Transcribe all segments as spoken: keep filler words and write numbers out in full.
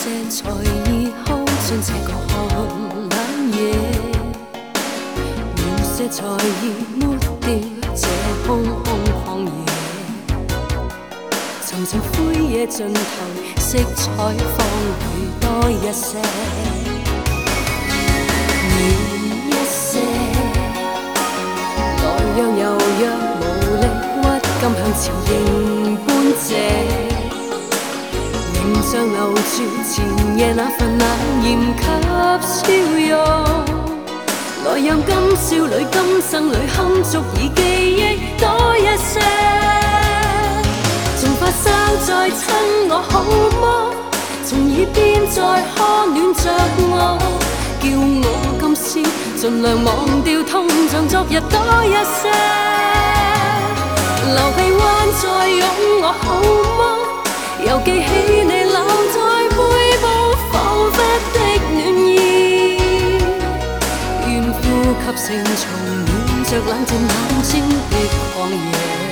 些才已耗尽这个寒冷夜，描写才已抹掉这空空旷野。沉沉灰夜尽头，色彩放回多一些，暖一些。来让柔弱无力屈今向前迎般借。仍像留住前夜那份冷艳及笑容，來讓今少女今生裏堪足以記憶多一些。從發梢再親我好麼？從耳邊再呵暖着我，叫我今宵盡量忘掉痛，像昨日多一些。流氣彎再擁我好麼？又記起你留在背部彷彿的暖意，願呼吸成蟲暖着冷靜眼睛的曠野。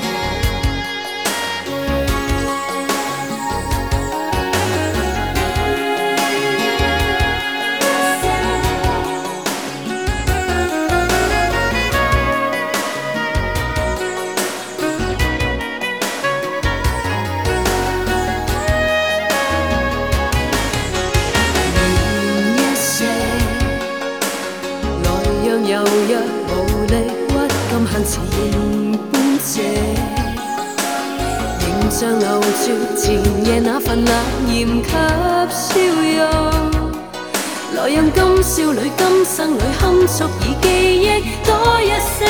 柔弱無力屈今向前迎般借，仍像留住前夜那份冷豔及笑容，來讓今少女今生裏堪足以記憶多一些。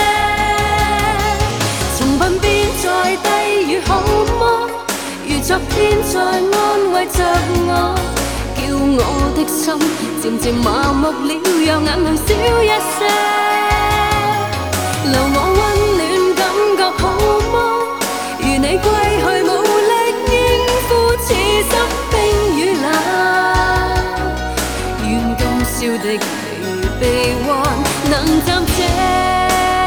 從鬢邊再低語好麼？如昨天在安慰着我，叫我的心漸漸麻木了，讓眼淚少一些。留我溫暖感覺好麼？如你歸去無力應付刺濕冰與冷，願今宵的離悲歡能暫借。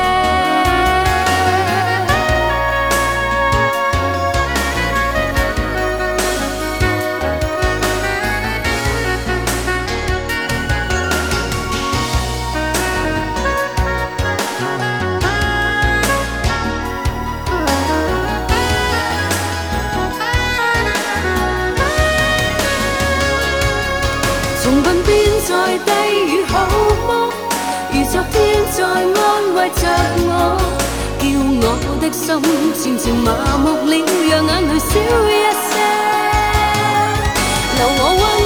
從鬢邊再低語好麼？如昨天在安慰着我，叫我的心漸漸麻木了，讓眼淚少一些。留我